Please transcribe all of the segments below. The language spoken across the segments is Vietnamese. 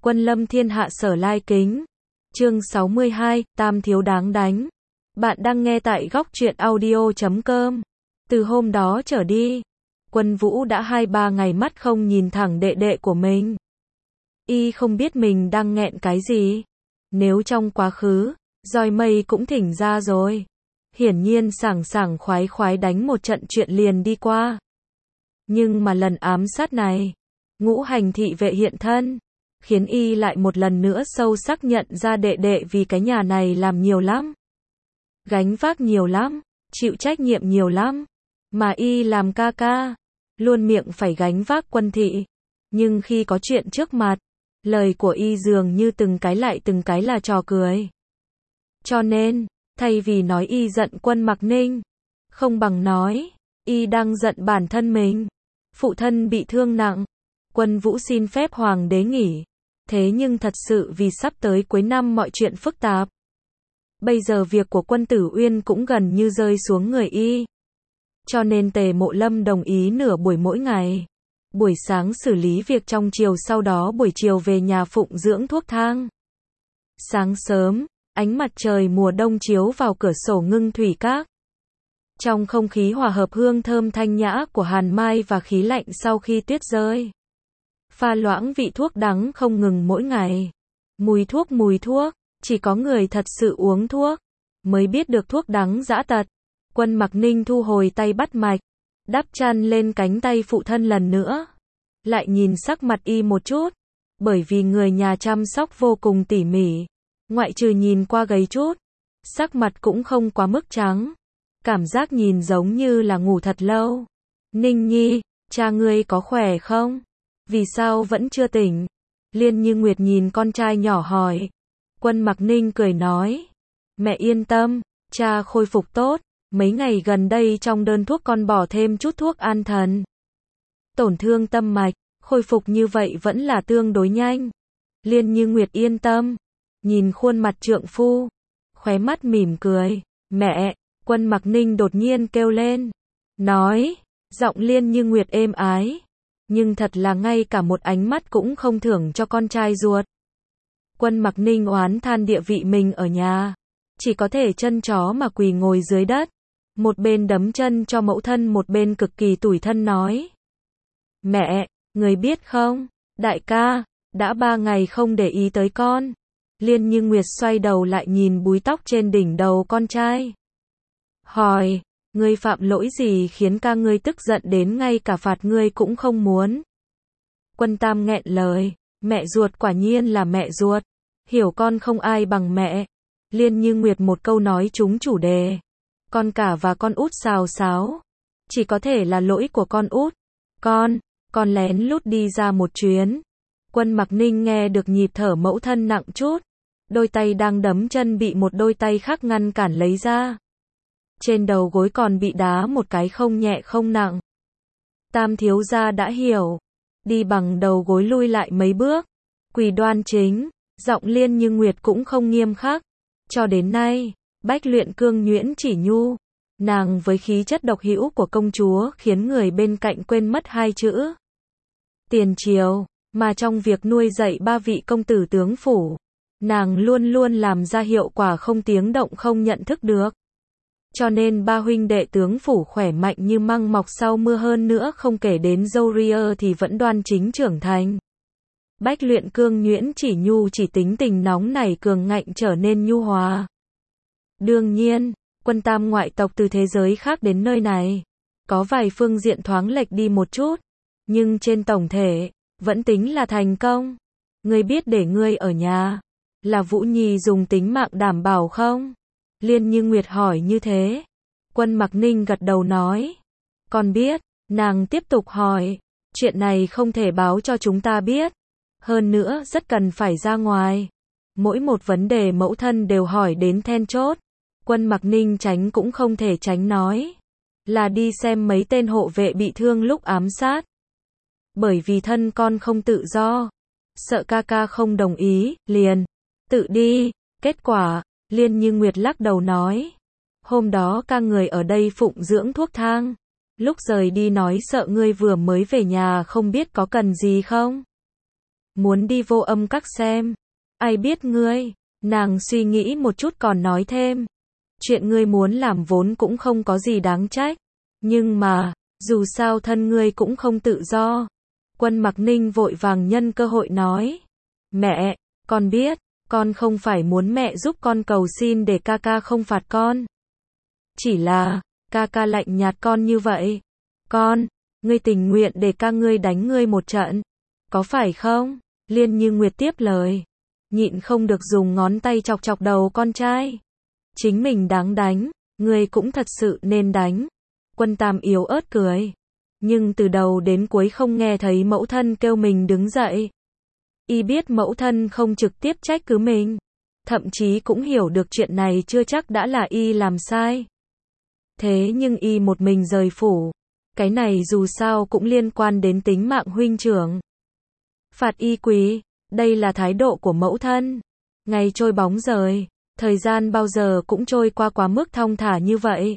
Quân lâm thiên hạ sở lai kính. Chương 62, Tam thiếu đáng đánh. Bạn đang nghe tại góc truyện audio.com. Từ hôm đó trở đi, Quân Vũ đã 2-3 ngày mắt không nhìn thẳng đệ đệ của mình. Y không biết mình đang nghẹn cái gì. Nếu trong quá khứ, roi mây cũng thỉnh ra rồi. Hiển nhiên sảng sảng khoái khoái đánh một trận chuyện liền đi qua. Nhưng mà lần ám sát này, ngũ hành thị vệ hiện thân, khiến y lại một lần nữa sâu sắc nhận ra đệ đệ vì cái nhà này làm nhiều lắm. Gánh vác nhiều lắm, chịu trách nhiệm nhiều lắm. Mà y làm ca ca, luôn miệng phải gánh vác quân thị. Nhưng khi có chuyện trước mặt, lời của y dường như từng cái lại từng cái là trò cười. Cho nên, thay vì nói y giận Quân Mặc Ninh, không bằng nói, y đang giận bản thân mình. Phụ thân bị thương nặng, Quân Vũ xin phép hoàng đế nghỉ. Thế nhưng thật sự vì sắp tới cuối năm mọi chuyện phức tạp. Bây giờ việc của Quân Tử Uyên cũng gần như rơi xuống người y. Cho nên Tề Mộ Lâm đồng ý nửa buổi mỗi ngày. Buổi sáng xử lý việc trong chiều, sau đó buổi chiều về nhà phụng dưỡng thuốc thang. Sáng sớm, ánh mặt trời mùa đông chiếu vào cửa sổ ngưng thủy các. Trong không khí hòa hợp hương thơm thanh nhã của hàn mai và khí lạnh sau khi tuyết rơi. Pha loãng vị thuốc đắng không ngừng mỗi ngày. Mùi thuốc, chỉ có người thật sự uống thuốc mới biết được thuốc đắng dã tật. Quân Mặc Ninh thu hồi tay bắt mạch, đắp chăn lên cánh tay phụ thân lần nữa. Lại nhìn sắc mặt y một chút, bởi vì người nhà chăm sóc vô cùng tỉ mỉ. Ngoại trừ nhìn qua gầy chút, sắc mặt cũng không quá mức trắng. Cảm giác nhìn giống như là ngủ thật lâu. Ninh Nhi, cha ngươi có khỏe không? Vì sao vẫn chưa tỉnh? Liên Như Nguyệt nhìn con trai nhỏ hỏi. Quân Mặc Ninh cười nói. Mẹ yên tâm, cha khôi phục tốt. Mấy ngày gần đây trong đơn thuốc con bỏ thêm chút thuốc an thần. Tổn thương tâm mạch, khôi phục như vậy vẫn là tương đối nhanh. Liên Như Nguyệt yên tâm. Nhìn khuôn mặt trượng phu, khóe mắt mỉm cười. Mẹ, Quân Mặc Ninh đột nhiên kêu lên. Nói, giọng Liên Như Nguyệt êm ái. Nhưng thật là ngay cả một ánh mắt cũng không thưởng cho con trai ruột. Quân Mặc Ninh oán than địa vị mình ở nhà. Chỉ có thể chân chó mà quỳ ngồi dưới đất. Một bên đấm chân cho mẫu thân, một bên cực kỳ tủi thân nói. Mẹ, người biết không, đại ca, đã 3 ngày không để ý tới con. Liên Như Nguyệt xoay đầu lại nhìn búi tóc trên đỉnh đầu con trai. Hỏi, ngươi phạm lỗi gì khiến ca ngươi tức giận đến ngay cả phạt ngươi cũng không muốn? Quân Tam nghẹn lời, mẹ ruột quả nhiên là mẹ ruột. Hiểu con không ai bằng mẹ. Liên Như Nguyệt một câu nói trúng chủ đề. Con cả và con út xào xáo. Chỉ có thể là lỗi của con út. Con lén lút đi ra một chuyến. Quân Mặc Ninh nghe được nhịp thở mẫu thân nặng chút. Đôi tay đang đấm chân bị một đôi tay khác ngăn cản lấy ra. Trên đầu gối còn bị đá một cái không nhẹ không nặng. Tam thiếu gia đã hiểu. Đi bằng đầu gối lui lại mấy bước. Quỳ đoan chính. Giọng Liên Như Nguyệt cũng không nghiêm khắc. Cho đến nay, Bách Luyện Cương nhuyễn chỉ nhu. Nàng với khí chất độc hữu của công chúa khiến người bên cạnh quên mất 2 chữ. Tiền triều, mà trong việc nuôi dạy 3 vị công tử tướng phủ. Nàng luôn luôn làm ra hiệu quả không tiếng động không nhận thức được. Cho nên 3 huynh đệ tướng phủ khỏe mạnh như măng mọc sau mưa, hơn nữa không kể đến Zoria thì vẫn đoan chính trưởng thành. Bách Luyện Cương nhuyễn chỉ nhu chỉ tính tình nóng nảy cường ngạnh trở nên nhu hòa. Đương nhiên, Quân Tam ngoại tộc từ thế giới khác đến nơi này, có vài phương diện thoáng lệch đi một chút, nhưng trên tổng thể, vẫn tính là thành công. Ngươi biết để ngươi ở nhà, là Vũ Nhi dùng tính mạng đảm bảo không? Liên Như Nguyệt hỏi như thế. Quân Mặc Ninh gật đầu nói. Con biết. Nàng tiếp tục hỏi. Chuyện này không thể báo cho chúng ta biết. Hơn nữa rất cần phải ra ngoài. Mỗi một vấn đề mẫu thân đều hỏi đến then chốt. Quân Mặc Ninh tránh cũng không thể tránh nói. Là đi xem mấy tên hộ vệ bị thương lúc ám sát. Bởi vì thân con không tự do. Sợ ca ca không đồng ý, liền. Tự đi. Kết quả, Liên Như Nguyệt lắc đầu nói. Hôm đó ca người ở đây phụng dưỡng thuốc thang. Lúc rời đi nói sợ ngươi vừa mới về nhà không biết có cần gì không. muốn đi Vô Âm Các xem. Ai biết ngươi, nàng suy nghĩ một chút còn nói thêm. Chuyện ngươi muốn làm vốn cũng không có gì đáng trách. Nhưng mà, dù sao thân ngươi cũng không tự do. Quân Mặc Ninh vội vàng nhân cơ hội nói. Mẹ, con biết, con không phải muốn mẹ giúp con cầu xin để ca ca không phạt con. Chỉ là, ca ca lạnh nhạt con như vậy. Con, ngươi tình nguyện để ca ngươi đánh ngươi một trận. Có phải không? Liên Như Nguyệt tiếp lời. Nhịn không được dùng ngón tay chọc chọc đầu con trai. Chính mình đáng đánh, ngươi cũng thật sự nên đánh. Quân Tam yếu ớt cười. Nhưng từ đầu đến cuối không nghe thấy mẫu thân kêu mình đứng dậy. Y biết mẫu thân không trực tiếp trách cứ mình. Thậm chí cũng hiểu được chuyện này chưa chắc đã là Y làm sai. Thế nhưng Y một mình rời phủ. Cái này dù sao cũng liên quan đến tính mạng huynh trưởng. Phạt Y quỳ, đây là thái độ của mẫu thân. Ngày trôi bóng rời, thời gian bao giờ cũng trôi qua quá mức thong thả như vậy.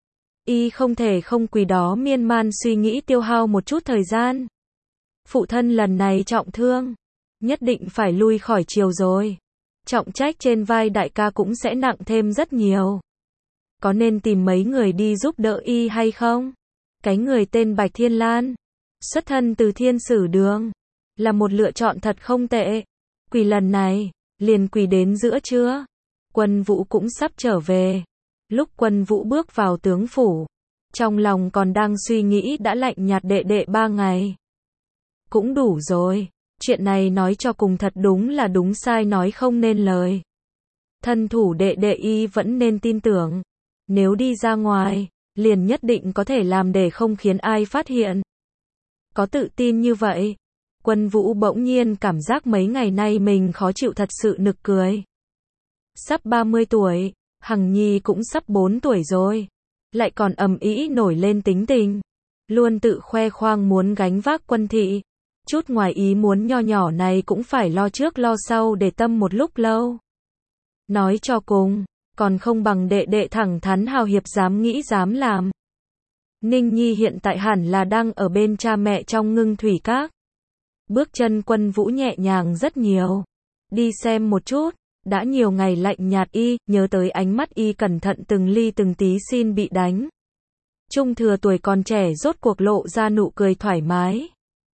Y không thể không quỳ đó miên man suy nghĩ tiêu hao một chút thời gian. Phụ thân lần này trọng thương, nhất định phải lui khỏi triều rồi. Trọng trách trên vai đại ca cũng sẽ nặng thêm rất nhiều. Có nên tìm mấy người đi giúp đỡ Y hay không? Cái người tên Bạch Thiên Lan, xuất thân từ Thiên Sử Đường, là một lựa chọn thật không tệ. Quỳ lần này, liền quỳ đến giữa trưa. Quân Vũ cũng sắp trở về. Lúc Quân Vũ bước vào tướng phủ, trong lòng còn đang suy nghĩ đã lạnh nhạt đệ đệ 3 ngày. Cũng đủ rồi, chuyện này nói cho cùng thật đúng là đúng sai nói không nên lời. Thân thủ đệ đệ Y vẫn nên tin tưởng. Nếu đi ra ngoài, liền nhất định có thể làm để không khiến ai phát hiện. Có tự tin như vậy, Quân Vũ bỗng nhiên cảm giác mấy ngày nay mình khó chịu thật sự nực cười. Sắp 30 tuổi, Hằng Nhi cũng sắp 4 tuổi rồi, lại còn ầm ĩ nổi lên tính tình, luôn tự khoe khoang muốn gánh vác quân thị. Chút ngoài ý muốn nho nhỏ này cũng phải lo trước lo sau để tâm một lúc lâu. Nói cho cùng, còn không bằng đệ đệ thẳng thắn hào hiệp dám nghĩ dám làm. Ninh Nhi hiện tại hẳn là đang ở bên cha mẹ trong Ngưng Thủy Các. Bước chân Quân Vũ nhẹ nhàng rất nhiều. Đi xem một chút, đã nhiều ngày lạnh nhạt Y, nhớ tới ánh mắt Y cẩn thận từng ly từng tí xin bị đánh. Trung thừa tuổi còn trẻ rốt cuộc lộ ra nụ cười thoải mái.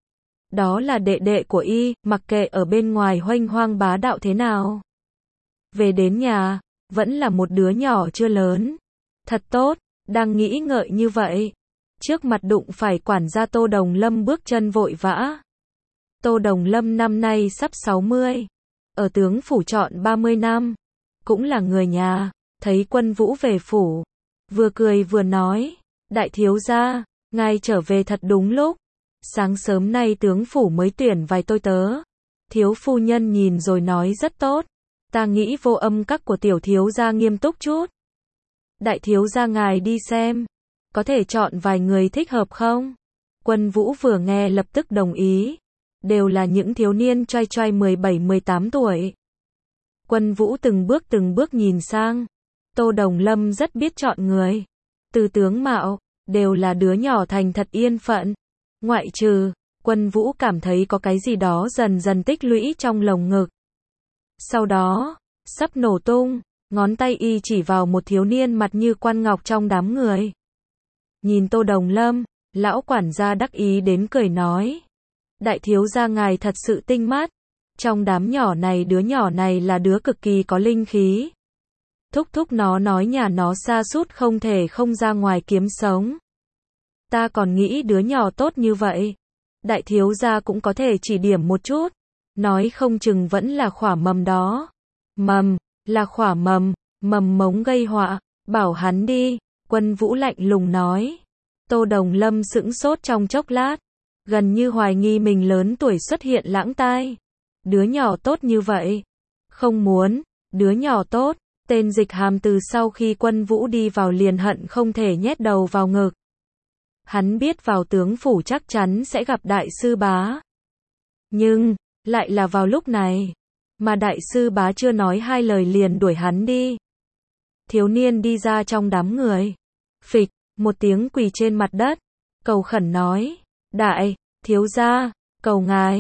Đó là đệ đệ của Y, mặc kệ ở bên ngoài huênh hoang bá đạo thế nào. Về đến nhà, vẫn là một đứa nhỏ chưa lớn. Thật tốt, đang nghĩ ngợi như vậy. Trước mặt đụng phải quản gia Tô Đồng Lâm bước chân vội vã. Tô Đồng Lâm năm nay sắp 60. Ở tướng phủ trọn 30 năm. Cũng là người nhà. Thấy Quân Vũ về phủ. Vừa cười vừa nói. Đại thiếu gia, ngài trở về thật đúng lúc. Sáng sớm nay tướng phủ mới tuyển vài tôi tớ. Thiếu phu nhân nhìn rồi nói rất tốt. Ta nghĩ Vô Âm Các của tiểu thiếu gia nghiêm túc chút. Đại thiếu gia ngài đi xem. Có thể chọn vài người thích hợp không? Quân Vũ vừa nghe lập tức đồng ý. Đều là những thiếu niên trai trai 17-18 tuổi. Quân Vũ từng bước nhìn sang. Tô Đồng Lâm rất biết chọn người. Từ tướng mạo, đều là đứa nhỏ thành thật yên phận. Ngoại trừ, Quân Vũ cảm thấy có cái gì đó dần dần tích lũy trong lồng ngực. Sau đó, sắp nổ tung, ngón tay Y chỉ vào một thiếu niên mặt như quan ngọc trong đám người. Nhìn Tô Đồng Lâm, lão quản gia đắc ý đến cười nói. Đại thiếu gia ngài thật sự tinh mắt. Trong đám nhỏ này đứa nhỏ này là đứa cực kỳ có linh khí. Thúc thúc nó nói nhà nó sa sút không thể không ra ngoài kiếm sống. Ta còn nghĩ đứa nhỏ tốt như vậy. Đại thiếu gia cũng có thể chỉ điểm một chút. Nói không chừng vẫn là khỏa mầm đó. Mầm, là khỏa mầm, mầm mống gây họa, bảo hắn đi. Quân Vũ lạnh lùng nói. Tô Đồng Lâm sững sốt trong chốc lát. Gần như hoài nghi mình lớn tuổi xuất hiện lãng tai. Đứa nhỏ tốt như vậy. Không muốn, đứa nhỏ tốt. Tên Dịch Hàm từ sau khi Quân Vũ đi vào liền hận không thể nhét đầu vào ngực. Hắn biết vào tướng phủ chắc chắn sẽ gặp đại sư bá. Nhưng, lại là vào lúc này. Mà đại sư bá chưa nói hai lời liền đuổi hắn đi. Thiếu niên đi ra trong đám người. Phịch, một tiếng quỳ trên mặt đất. Cầu khẩn nói. Đại, thiếu gia, cầu ngài,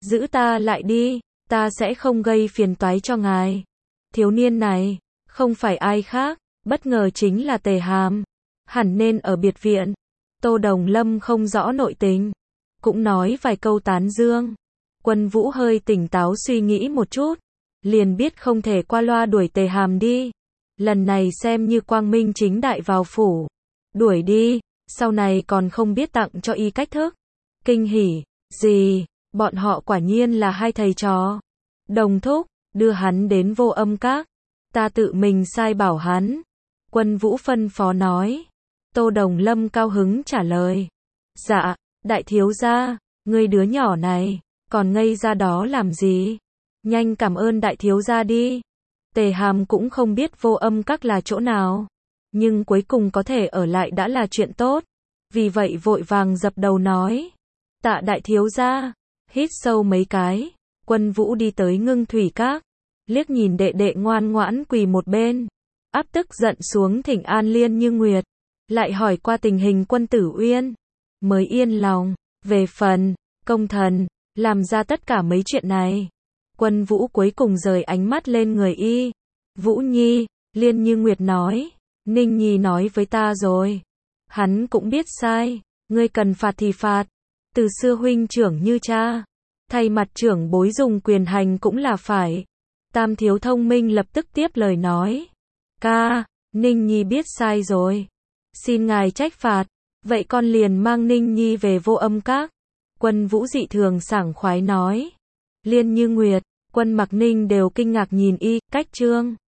Giữ ta lại đi, ta sẽ không gây phiền toái cho ngài. Thiếu niên này, không phải ai khác, bất ngờ chính là Tề Hàm. Hẳn nên ở biệt viện. Tô Đồng Lâm không rõ nội tình, cũng nói vài câu tán dương. Quân Vũ hơi tỉnh táo suy nghĩ một chút, liền biết không thể qua loa đuổi Tề Hàm đi. Lần này xem như quang minh chính đại vào phủ. Đuổi đi, sau này còn không biết tặng cho y cách thức. Kinh hỉ, gì, bọn họ quả nhiên là hai thầy trò. Đồng thúc, đưa hắn đến Vô Âm Các. Ta tự mình sai bảo hắn. Quân Vũ phân phó nói. Tô Đồng Lâm cao hứng trả lời. Dạ, đại thiếu gia, ngươi đứa nhỏ này, còn ngây ra đó làm gì? Nhanh cảm ơn đại thiếu gia đi. Tề Hàm cũng không biết Vô Âm Các là chỗ nào, nhưng cuối cùng có thể ở lại đã là chuyện tốt. Vì vậy vội vàng dập đầu nói. Tạ đại thiếu gia. Hít sâu mấy cái, Quân Vũ đi tới Ngưng Thủy Các, liếc nhìn đệ đệ ngoan ngoãn quỳ một bên, áp tức giận xuống thỉnh an Liên Như Nguyệt, lại hỏi qua tình hình Quân Tử Uyên, mới yên lòng. Về phần công thần làm ra tất cả mấy chuyện này, Quân Vũ cuối cùng rời ánh mắt lên người y. Vũ Nhi, Liên Như Nguyệt nói, Ninh Nhi nói với ta rồi, hắn cũng biết sai, ngươi cần phạt thì phạt. Từ xưa huynh trưởng như cha, thay mặt trưởng bối dùng quyền hành cũng là phải. Tam thiếu thông minh lập tức tiếp lời nói. Ca, Ninh Nhi biết sai rồi. Xin ngài trách phạt. Vậy con liền mang Ninh Nhi về Vô Âm Các. Quân Vũ dị thường sảng khoái nói. Liên Như Nguyệt, Quân Mặc Ninh đều kinh ngạc nhìn y, cách trương.